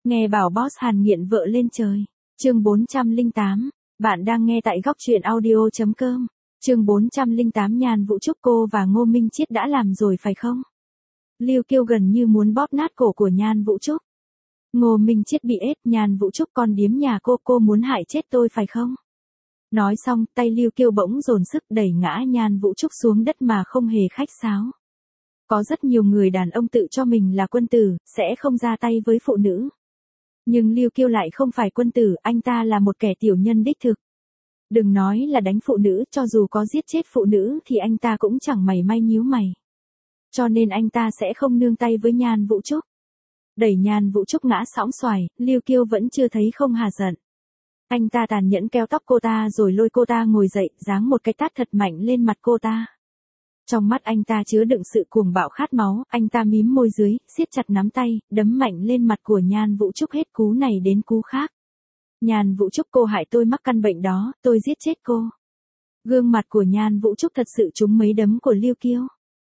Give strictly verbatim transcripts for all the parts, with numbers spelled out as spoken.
Nghe bảo boss Hàn nghiện vợ lên trời. Chương bốn trăm lẻ tám. Bạn đang nghe tại góc truyện audio chấm com. Chương bốn trăm lẻ tám. Nhan Vũ Trúc, cô và Ngô Minh Chiết đã làm rồi phải không? Lưu Kiêu gần như muốn bóp nát cổ của Nhan Vũ Trúc. Ngô Minh Chiết bị ép, Nhan Vũ Trúc con điếm nhà cô, cô muốn hại chết tôi phải không? Nói xong, tay Lưu Kiêu bỗng dồn sức đẩy ngã Nhan Vũ Trúc xuống đất mà không hề khách sáo. Có rất nhiều người đàn ông tự cho mình là quân tử, sẽ không ra tay với phụ nữ. Nhưng Lưu Kiêu lại không phải quân tử, anh ta là một kẻ tiểu nhân đích thực. Đừng nói là đánh phụ nữ, cho dù có giết chết phụ nữ thì anh ta cũng chẳng mảy may nhíu mày. Cho nên anh ta sẽ không nương tay với Nhan Vũ Trúc. Đẩy Nhan Vũ Trúc ngã sõng xoài, Lưu Kiêu vẫn chưa thấy không hà giận. Anh ta tàn nhẫn kéo tóc cô ta rồi lôi cô ta ngồi dậy, giáng một cái tát thật mạnh lên mặt cô ta. Trong mắt anh ta chứa đựng sự cuồng bạo khát máu, anh ta mím môi dưới, siết chặt nắm tay, đấm mạnh lên mặt của Nhan Vũ Trúc hết cú này đến cú khác. Nhan Vũ Trúc, cô hại tôi mắc căn bệnh đó, tôi giết chết cô. Gương mặt của Nhan Vũ Trúc thật sự trúng mấy đấm của Lưu Kiêu.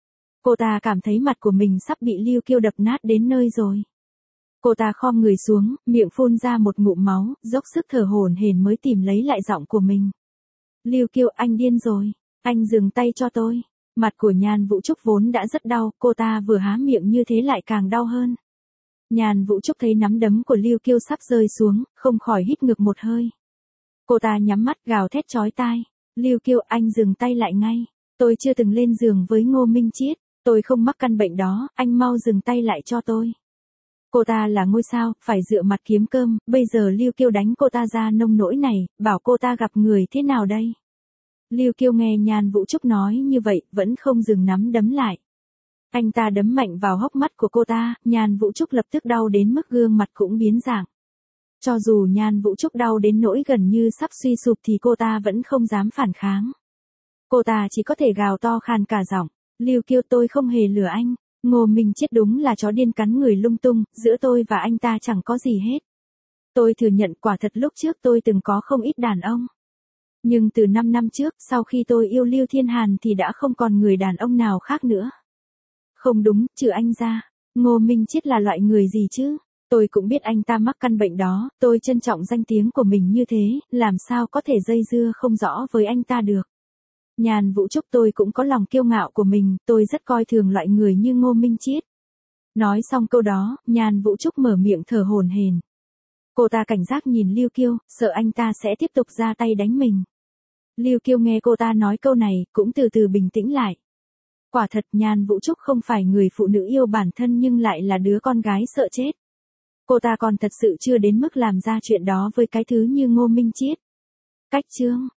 Cô ta cảm thấy mặt của mình sắp bị Lưu Kiêu đập nát đến nơi rồi. Cô ta khom người xuống, miệng phun ra một ngụm máu, dốc sức thở hổn hển mới tìm lấy lại giọng của mình. Lưu Kiêu, anh điên rồi, anh dừng tay cho tôi. Mặt của Nhan Vũ Trúc vốn đã rất đau, cô ta vừa há miệng như thế lại càng đau hơn. Nhan Vũ Trúc thấy nắm đấm của Lưu Kiêu sắp rơi xuống, không khỏi hít ngược một hơi. Cô ta nhắm mắt gào thét chói tai. Lưu Kiêu, anh dừng tay lại ngay. Tôi chưa từng lên giường với Ngô Minh Chiết, tôi không mắc căn bệnh đó, anh mau dừng tay lại cho tôi. Cô ta là ngôi sao, phải dựa mặt kiếm cơm, bây giờ Lưu Kiêu đánh cô ta ra nông nỗi này, bảo cô ta gặp người thế nào đây? Lưu Kiêu nghe Nhan Vũ Trúc nói như vậy, vẫn không dừng nắm đấm lại. Anh ta đấm mạnh vào hốc mắt của cô ta, Nhan Vũ Trúc lập tức đau đến mức gương mặt cũng biến dạng. Cho dù Nhan Vũ Trúc đau đến nỗi gần như sắp suy sụp thì cô ta vẫn không dám phản kháng. Cô ta chỉ có thể gào to khàn cả giọng. Lưu Kiêu, tôi không hề lừa anh. Ngô Minh Chiết đúng là chó điên cắn người lung tung, giữa tôi và anh ta chẳng có gì hết. Tôi thừa nhận quả thật lúc trước tôi từng có không ít đàn ông. Nhưng từ năm năm trước, sau khi tôi yêu Lưu Thiên Hàn thì đã không còn người đàn ông nào khác nữa. Không đúng, trừ anh ra. Ngô Minh Chiết là loại người gì chứ? Tôi cũng biết anh ta mắc căn bệnh đó, tôi trân trọng danh tiếng của mình như thế, làm sao có thể dây dưa không rõ với anh ta được. Nhan Vũ Trúc, tôi cũng có lòng kiêu ngạo của mình, tôi rất coi thường loại người như Ngô Minh Chiết. Nói xong câu đó, Nhan Vũ Trúc mở miệng thở hổn hển. Cô ta cảnh giác nhìn Lưu Kiêu, sợ anh ta sẽ tiếp tục ra tay đánh mình. Lưu Kiêu nghe cô ta nói câu này, cũng từ từ bình tĩnh lại. Quả thật Nhan Vũ Trúc không phải người phụ nữ yêu bản thân nhưng lại là đứa con gái sợ chết. Cô ta còn thật sự chưa đến mức làm ra chuyện đó với cái thứ như Ngô Minh Chiết. Cách chương.